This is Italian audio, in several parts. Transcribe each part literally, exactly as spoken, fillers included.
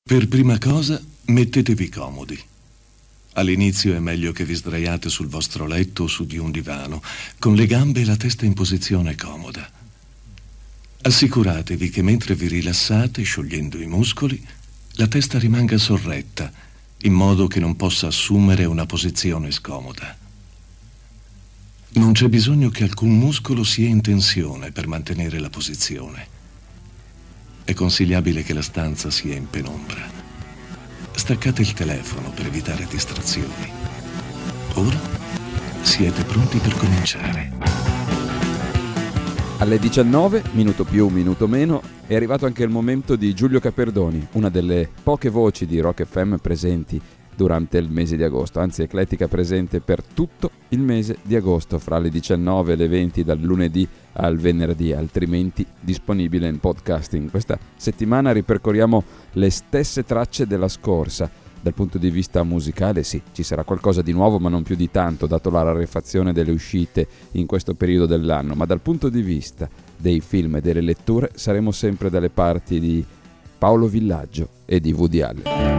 Per prima cosa, mettetevi comodi. All'inizio è meglio che vi sdraiate sul vostro letto o su di un divano, con le gambe e la testa in posizione comoda. Assicuratevi che mentre vi rilassate, sciogliendo i muscoli, la testa rimanga sorretta, in modo che non possa assumere una posizione scomoda. Non c'è bisogno che alcun muscolo sia in tensione per mantenere la posizione. È consigliabile che la stanza sia in penombra. Staccate il telefono per evitare distrazioni. Ora siete pronti per cominciare. Alle diciannove, minuto più, minuto meno, è arrivato anche il momento di Giulio Caperdoni, una delle poche voci di Rock F M presenti durante il mese di agosto, anzi eclettica presente per tutto il mese di agosto, fra le diciannove e le venti dal lunedì al venerdì, altrimenti disponibile in podcasting. Questa settimana ripercorriamo le stesse tracce della scorsa. Dal punto di vista musicale sì, ci sarà qualcosa di nuovo, ma non più di tanto, dato la rarefazione delle uscite in questo periodo dell'anno, ma dal punto di vista dei film e delle letture saremo sempre dalle parti di Paolo Villaggio e di Woody Allen.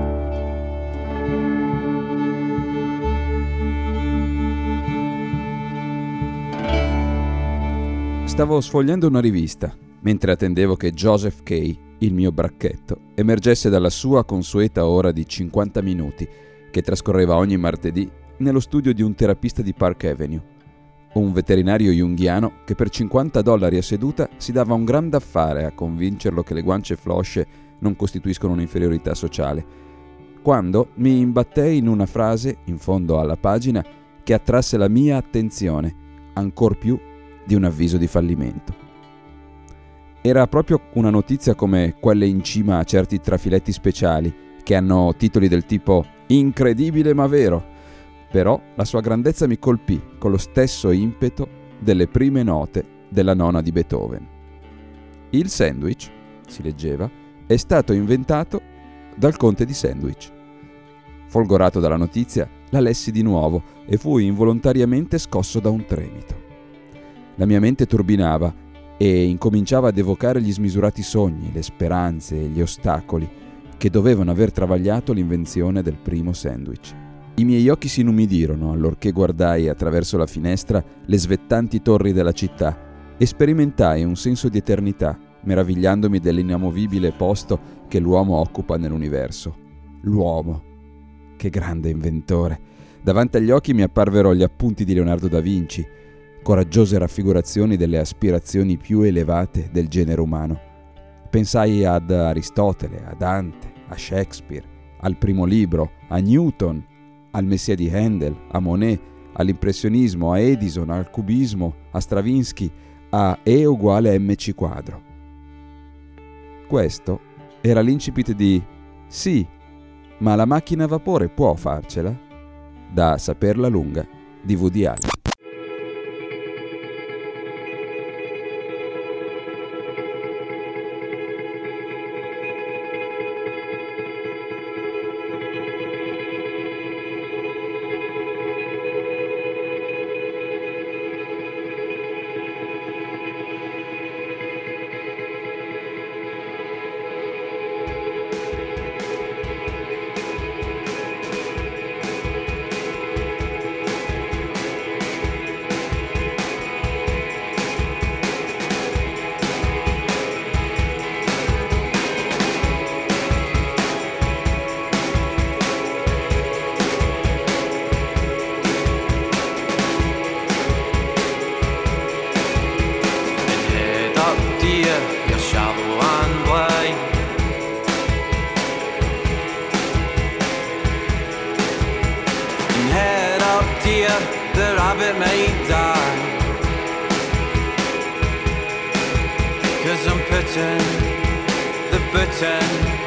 Stavo sfogliando una rivista mentre attendevo che Joseph K., il mio bracchetto, emergesse dalla sua consueta ora di cinquanta minuti che trascorreva ogni martedì nello studio di un terapista di Park Avenue, un veterinario junghiano che per cinquanta dollari a seduta si dava un gran d'affare a convincerlo che le guance flosce non costituiscono un'inferiorità sociale, quando mi imbattei in una frase in fondo alla pagina che attrasse la mia attenzione ancor più di un avviso di fallimento. Era proprio una notizia come quelle in cima a certi trafiletti speciali che hanno titoli del tipo "incredibile ma vero", però la sua grandezza mi colpì con lo stesso impeto delle prime note della nona di Beethoven. Il sandwich, si leggeva, è stato inventato dal conte di Sandwich. Folgorato dalla notizia, la lessi di nuovo e fui involontariamente scosso da un tremito. La mia mente turbinava e incominciava ad evocare gli smisurati sogni, le speranze e gli ostacoli che dovevano aver travagliato l'invenzione del primo sandwich. I miei occhi si inumidirono allorché guardai attraverso la finestra le svettanti torri della città e sperimentai un senso di eternità, meravigliandomi dell'inamovibile posto che l'uomo occupa nell'universo. L'uomo! Che grande inventore! Davanti agli occhi mi apparvero gli appunti di Leonardo da Vinci, coraggiose raffigurazioni delle aspirazioni più elevate del genere umano. Pensai ad Aristotele, a Dante, a Shakespeare, al primo libro, a Newton, al Messia di Handel, a Monet, all'impressionismo, a Edison, al cubismo, a Stravinsky, a E uguale mc quadro. Questo era l'incipit di "Sì, ma la macchina a vapore può farcela?" da Saperla lunga di Woody Allen. The rabbit may die, 'cause I'm putting the button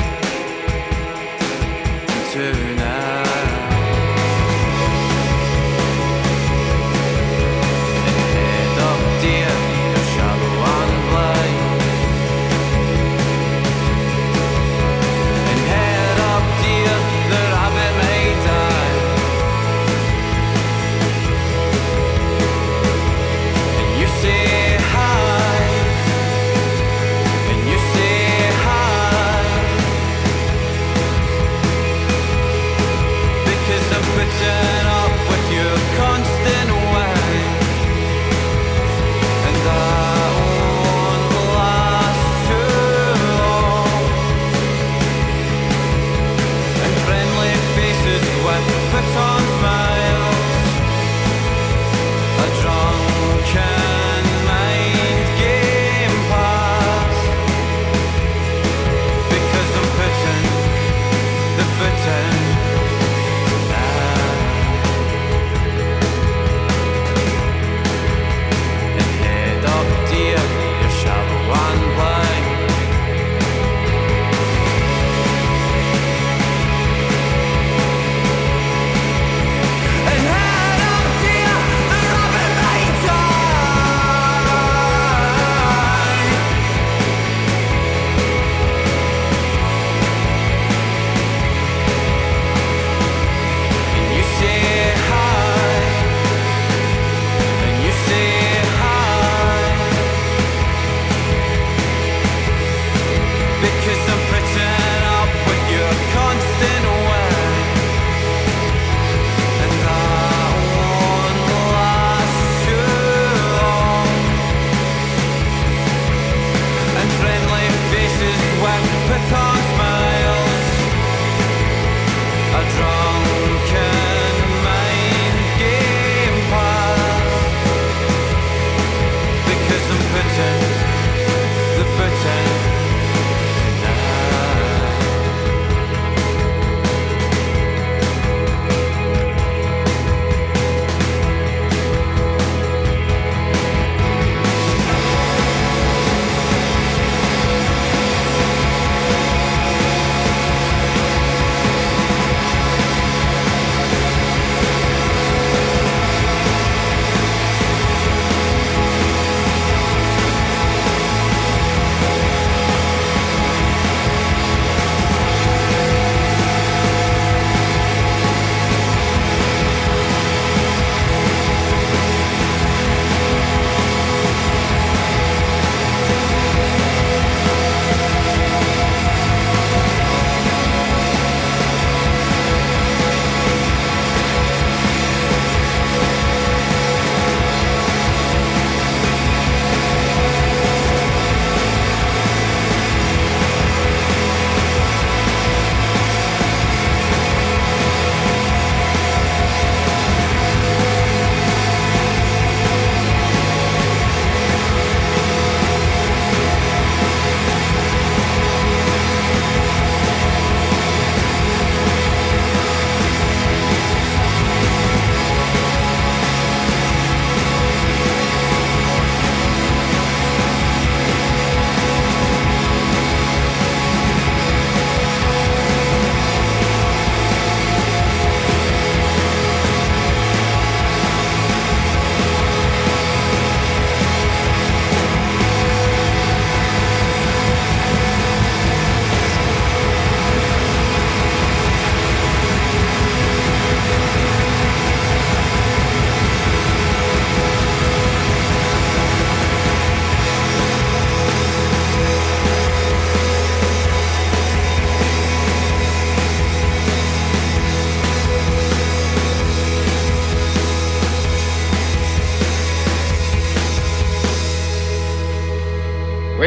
tonight. And head up dear, you're shallow and blind. And head up dear, the rabbit may die. Say hi, and you say hi.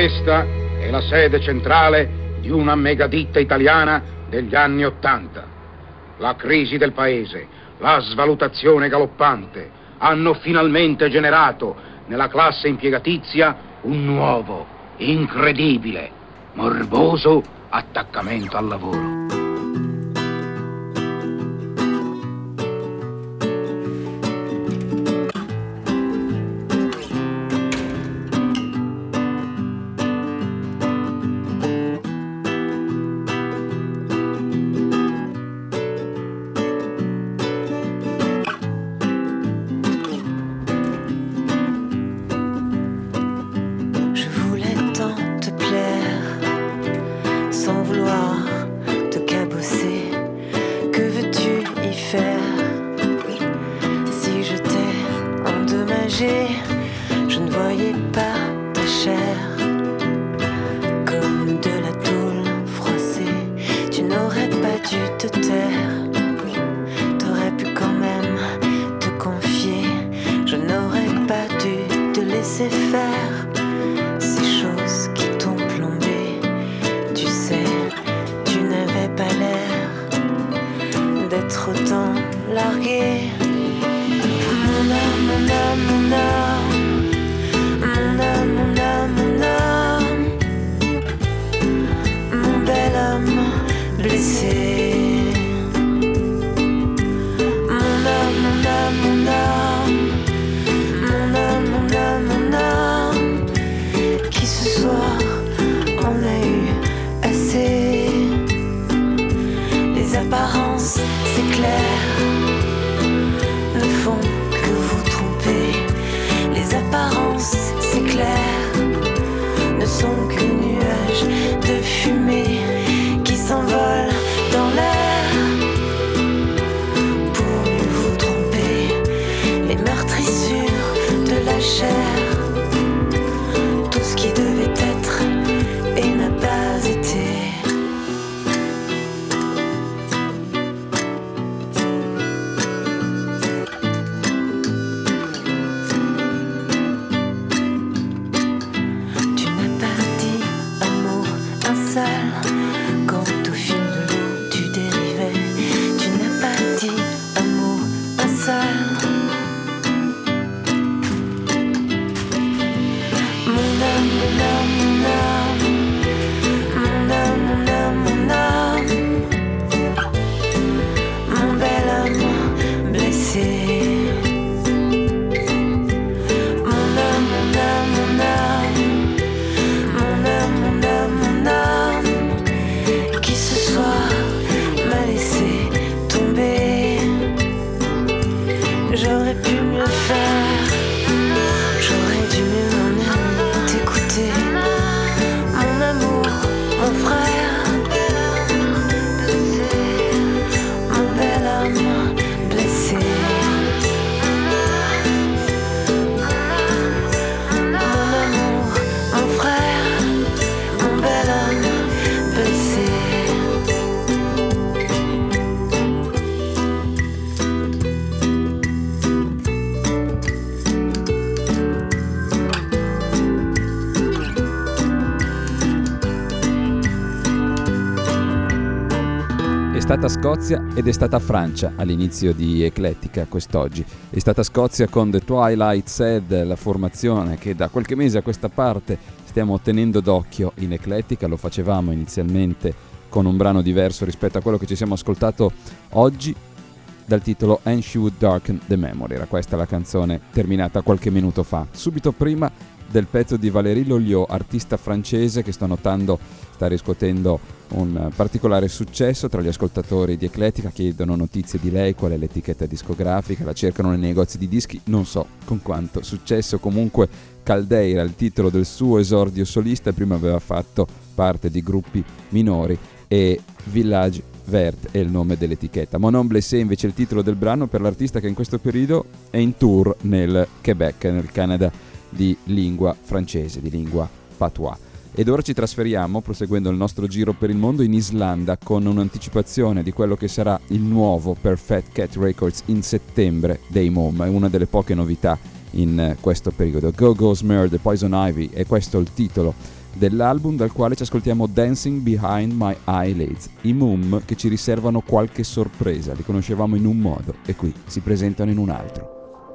Questa è la sede centrale di una megaditta italiana degli anni Ottanta. La crisi del paese, la svalutazione galoppante hanno finalmente generato nella classe impiegatizia un nuovo, incredibile, morboso attaccamento al lavoro. Je ne voyais pas ta chair comme de la tôle froissée. Tu n'aurais pas dû te taire. T'aurais pu quand même te confier. Je n'aurais pas dû te laisser faire ces choses qui t'ont plombé. Tu sais, tu n'avais pas l'air d'être autant largué. Mon âme, mon âme, mon âme, mon âme, mon âme, mon âme, mon bel âme blessé. Mon âme, mon âme, mon âme, mon âme, mon âme, mon âme, qui ce soir en a eu assez. Les apparences, c'est clair, ne font que vous tromper. Les apparences, c'est clair, ne sont que nuages de fumée qui s'envolent dans l'air. Pour mieux vous tromper, les meurtrissures de la chair, tout ce qui devait être et n'a pas été. Quand au fil de l'eau tu dérivais, tu n'as pas dit un mot, un seul. Mon âme, mon âme, mon âme, mon âme, mon âme, mon âme, mon bel âme blessé. Mon âme, mon âme, mon âme, mon âme, mon âme, mon âme, qui ce soir m'a laissé tomber. J'aurais pu mieux faire, j'aurais dû mieux m'en t'écouter. Mon amour, mon frère, mon bel âme blessé. Mon amour, mon frère, mon bel âme blessé. È stata Scozia ed è stata Francia all'inizio di Eclettica quest'oggi. È stata Scozia con The Twilight Sad, la formazione che da qualche mese a questa parte stiamo tenendo d'occhio in Eclettica. Lo facevamo inizialmente con un brano diverso rispetto a quello che ci siamo ascoltato oggi, dal titolo And She Would Darken the Memory. Era questa la canzone terminata qualche minuto fa. Subito prima del pezzo di Valérie Loliot, artista francese che sto notando sta riscuotendo un particolare successo tra gli ascoltatori di Eclettica. Chiedono notizie di lei, qual è l'etichetta discografica, la cercano nei negozi di dischi, non so con quanto successo. Comunque Caldeira, il titolo del suo esordio solista, prima aveva fatto parte di gruppi minori, e Village Vert è il nome dell'etichetta. Mon Homme Blessé invece è il titolo del brano per l'artista che in questo periodo è in tour nel Quebec, nel Canada di lingua francese, di lingua patois. Ed ora ci trasferiamo, proseguendo il nostro giro per il mondo, in Islanda con un'anticipazione di quello che sarà il nuovo per Fat Cat Records in settembre dei Mom. È una delle poche novità in questo periodo. Go Go's Murder, Poison Ivy, e questo è il titolo dell'album dal quale ci ascoltiamo Dancing Behind My Eyelids, i Mum che ci riservano qualche sorpresa. Li conoscevamo in un modo e qui si presentano in un altro.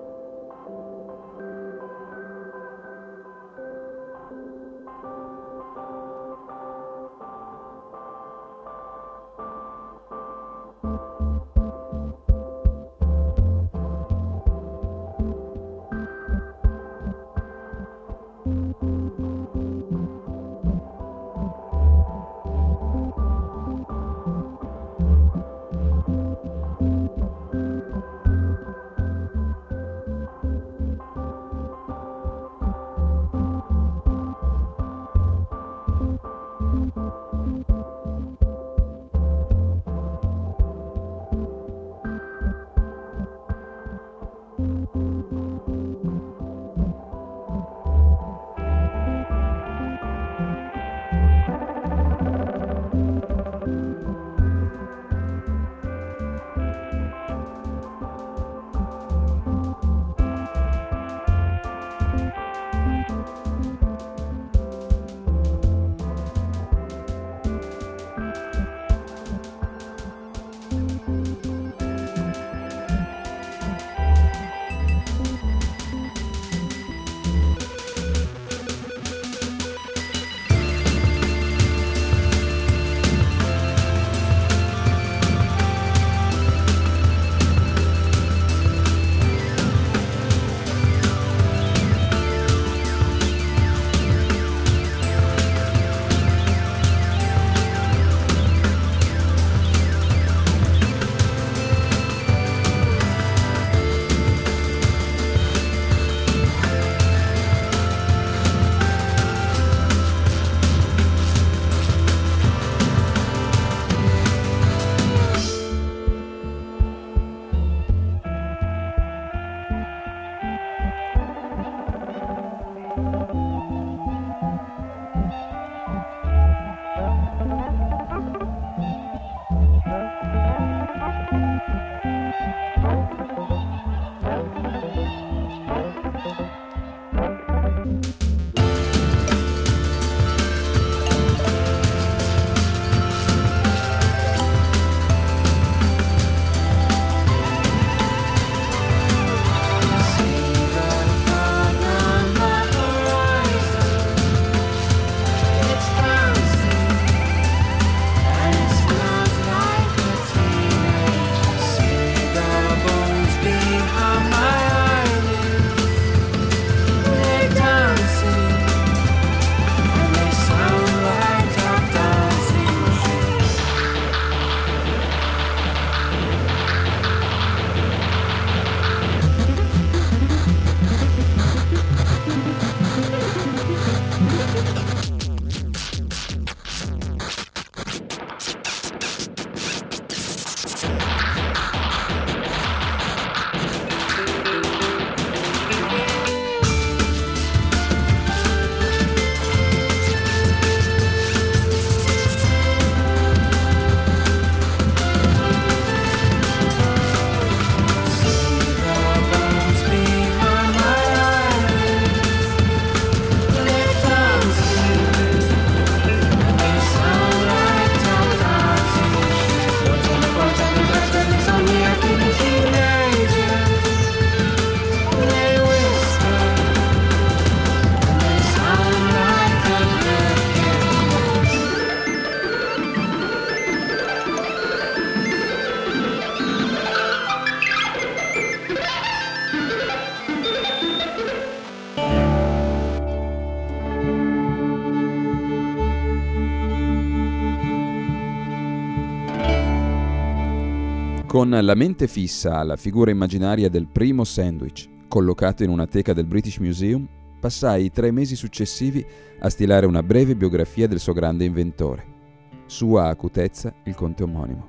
Con la mente fissa alla figura immaginaria del primo sandwich, collocato in una teca del British Museum, passai i tre mesi successivi a stilare una breve biografia del suo grande inventore. Sua acutezza, il conte omonimo.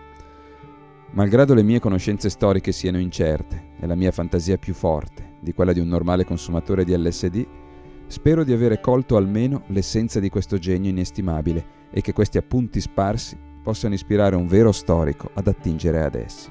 Malgrado le mie conoscenze storiche siano incerte e la mia fantasia più forte di quella di un normale consumatore di L S D, spero di avere colto almeno l'essenza di questo genio inestimabile e che questi appunti sparsi possano ispirare un vero storico ad attingere ad essi.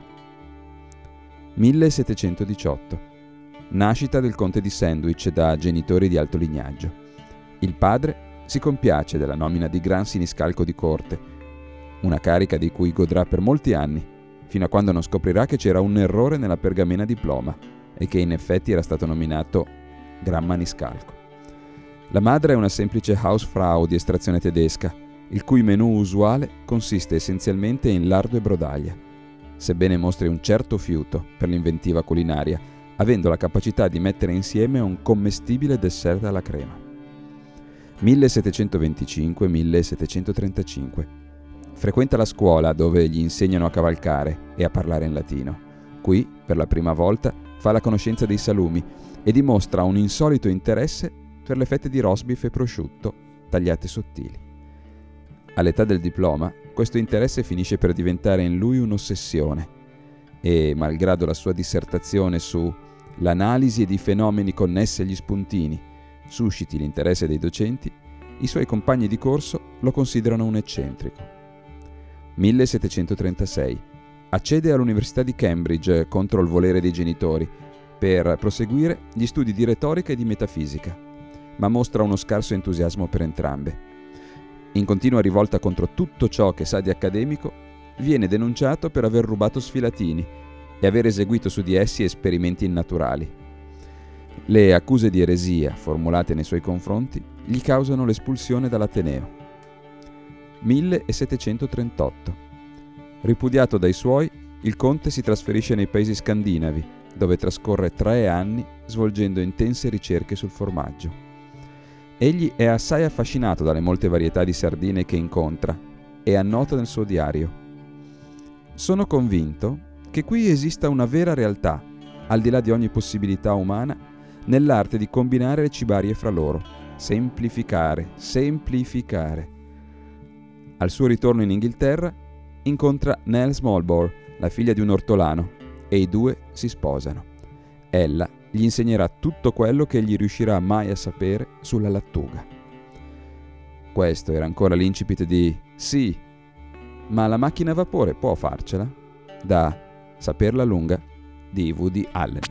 millesettecentodiciotto. Nascita del conte di Sandwich da genitori di alto lignaggio. Il padre, si compiace della nomina di Gran Siniscalco di Corte, una carica di cui godrà per molti anni, fino a quando non scoprirà che c'era un errore nella pergamena diploma e che in effetti era stato nominato Gran Maniscalco. La madre è una semplice Hausfrau di estrazione tedesca, il cui menù usuale consiste essenzialmente in lardo e brodaglia, sebbene mostri un certo fiuto per l'inventiva culinaria, avendo la capacità di mettere insieme un commestibile dessert alla crema. millesettecentoventicinque millesettecentotrentacinque. Frequenta la scuola dove gli insegnano a cavalcare e a parlare in latino. Qui, per la prima volta, fa la conoscenza dei salumi e dimostra un insolito interesse per le fette di rosbif e prosciutto tagliate sottili. All'età del diploma, questo interesse finisce per diventare in lui un'ossessione e, malgrado la sua dissertazione su l'analisi di fenomeni connessi agli spuntini susciti l'interesse dei docenti, i suoi compagni di corso lo considerano un eccentrico. millesettecentotrentasei. Accede all'Università di Cambridge contro il volere dei genitori per proseguire gli studi di retorica e di metafisica, ma mostra uno scarso entusiasmo per entrambe. In continua rivolta contro tutto ciò che sa di accademico, viene denunciato per aver rubato sfilatini e aver eseguito su di essi esperimenti innaturali. Le accuse di eresia formulate nei suoi confronti gli causano l'espulsione dall'Ateneo. millesettecentotrentotto. Ripudiato dai suoi, il conte si trasferisce nei paesi scandinavi, dove trascorre tre anni svolgendo intense ricerche sul formaggio. Egli è assai affascinato dalle molte varietà di sardine che incontra e annota nel suo diario: «Sono convinto che qui esista una vera realtà, al di là di ogni possibilità umana, nell'arte di combinare le cibarie fra loro, semplificare, semplificare». Al suo ritorno in Inghilterra incontra Nell Smallbore, la figlia di un ortolano, e i due si sposano. Ella gli insegnerà tutto quello che egli riuscirà mai a sapere sulla lattuga. Questo era ancora l'incipit di «Sì, ma la macchina a vapore può farcela?» da Saperla lunga di Woody Allen.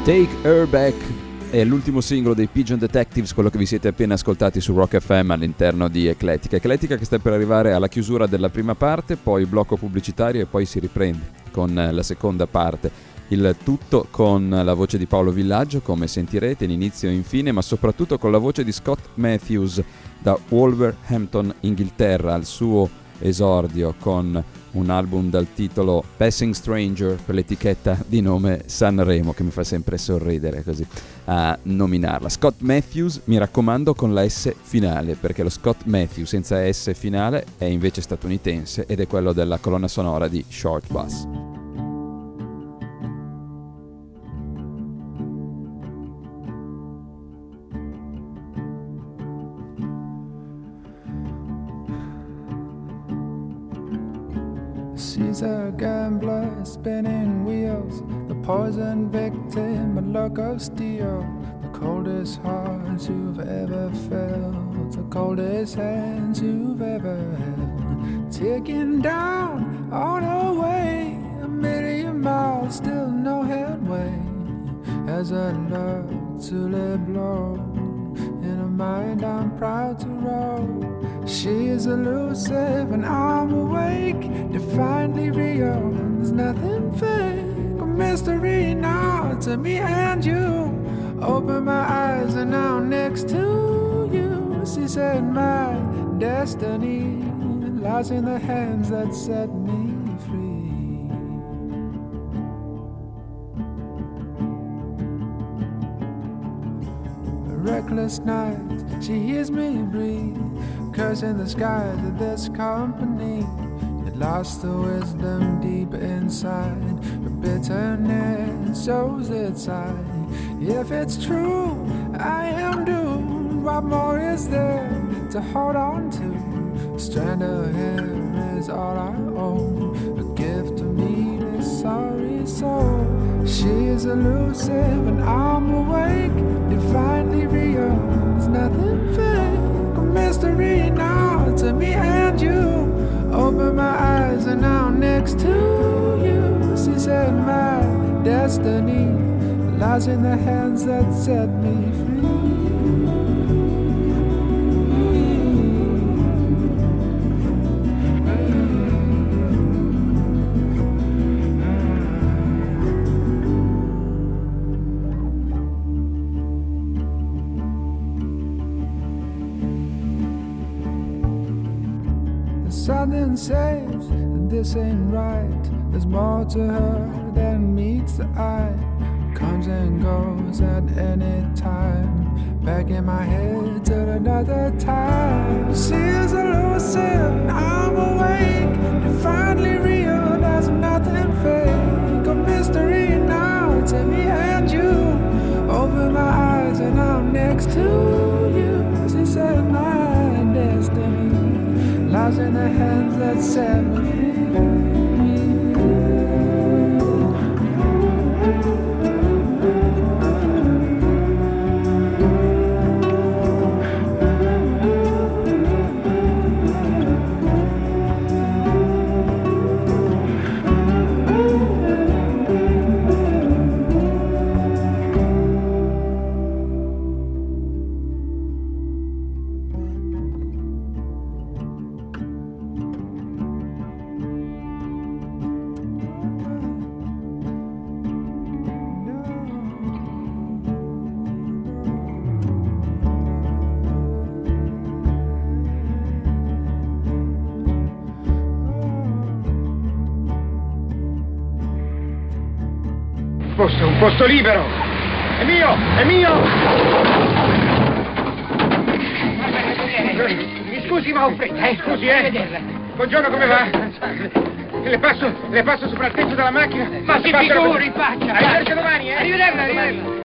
Take Her Back è l'ultimo singolo dei Pigeon Detectives, quello che vi siete appena ascoltati su Rock F M all'interno di Eclettica. Eclettica che sta per arrivare alla chiusura della prima parte, poi il blocco pubblicitario e poi si riprende con la seconda parte. Il tutto con la voce di Paolo Villaggio, come sentirete, in inizio e in fine, ma soprattutto con la voce di Scott Matthews da Wolverhampton, Inghilterra, al suo esordio con un album dal titolo Passing Stranger, per l'etichetta di nome Sanremo, che mi fa sempre sorridere così a nominarla. Scott Matthews, mi raccomando, con la S finale, perché lo Scott Matthews senza S finale è invece statunitense ed è quello della colonna sonora di Short Bus. She's a gambler, spinning wheels, the poison victim, a luck of steel, the coldest hearts you've ever felt, the coldest hands you've ever held, ticking down on her way, a million miles, still no headway, as I love to let blow. In her mind I'm proud to roll. She is elusive and I'm awake, defiantly real. There's nothing fake, a mystery now to me and you. Open my eyes and now I'm next to you. She said my destiny lies in the hands that set me free. Reckless night, she hears me breathe, cursing the skies of this company. It lost the wisdom deep inside, the bitterness shows its side. If it's true, I am doomed. What more is there to hold on to? A strand of hair is all I own, a gift to me, this sorry soul. She is elusive and I'm awake, divinely real. There's nothing fake, a mystery now to me and you. Open my eyes and now I'm next to you. She said my destiny lies in the hands that set me free. Something says that this ain't right. There's more to her than meets the eye. Comes and goes at any time. Back in my head till another time. She is elusive and I'm awake, divinely real. There's nothing fake, a mystery now to me and you. Open my eyes and I'm next to you. She said my destiny lies in the hands that set me free. Posto, un posto libero! È mio! È mio! Mi scusi, ma ho fretta, eh? Scusi, eh? Buongiorno, come va? Le passo, le passo sopra il tetto della macchina. Ma si figuri, faccia! Arrivederci domani, eh? Arrivederla, arrivederla!